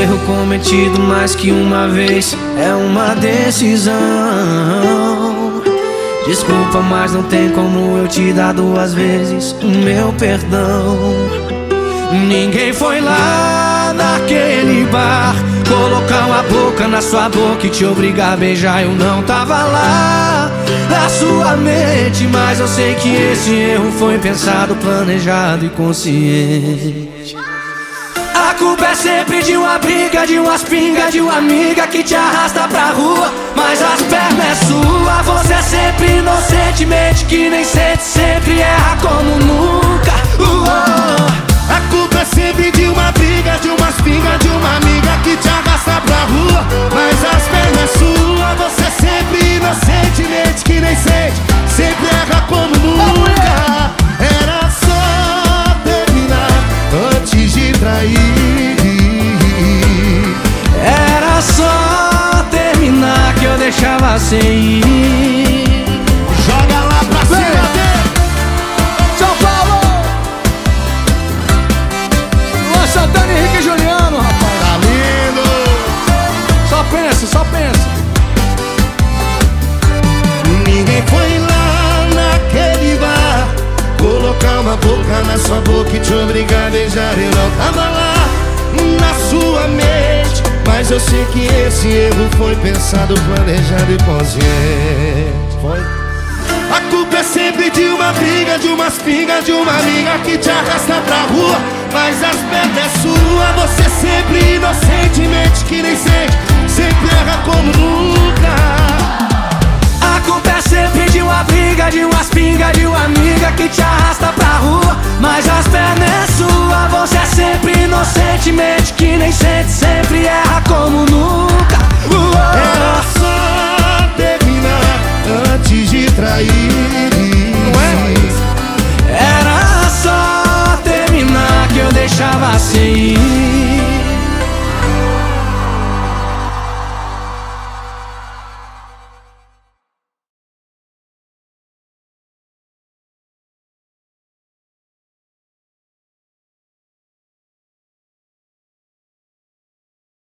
erro cometido mais que uma vez é uma decisão. Desculpa, mas não tem como eu te dar duas vezes o meu perdão. Ninguém foi lá naquele bar colocar uma boca na sua boca e te obrigar a beijar. Eu não tava lá na sua mente, mas eu sei que esse erro foi pensado, planejado e consciente. A culpa é sempre de uma briga, de umas pingas, de uma amiga que te arrasta pra rua, mas as pernas é sua. Você é sempre inocentemente que nem sente, sempre erra como nunca. A culpa é sempre de uma briga, de umas pingas, de uma amiga que te arrasta pra rua, mas as pernas é sua. Você é sempre inocentemente que nem sente, sempre erra como nunca. Era só terminar antes de trair. Era só terminar que eu deixava sem ir. Joga lá pra cima dele, São Paulo! Luan Santana, Henrique e Juliano, rapaz. tá lindo. Só pensa, só pensa. Ninguém foi lá naquele bar colocar uma boca na sua boca e te obrigar a beijar. Eu não tava lá na sua mente, mas eu sei que esse erro foi pensado, planejado e consciente. Foi. A culpa é sempre de uma briga, de umas pingas, de uma amiga que te arrasta pra rua, mas as pernas é sua. Você é sempre inocentemente que nem sente, sempre erra como nunca. A culpa é sempre de uma briga, de umas pingas, de uma amiga que te arrasta pra rua, mas as pernas é sua. Você é sempre inocentemente que nem sente, sempre erra como nunca. Era só terminar antes de trair. Era só terminar que eu deixava sem ir.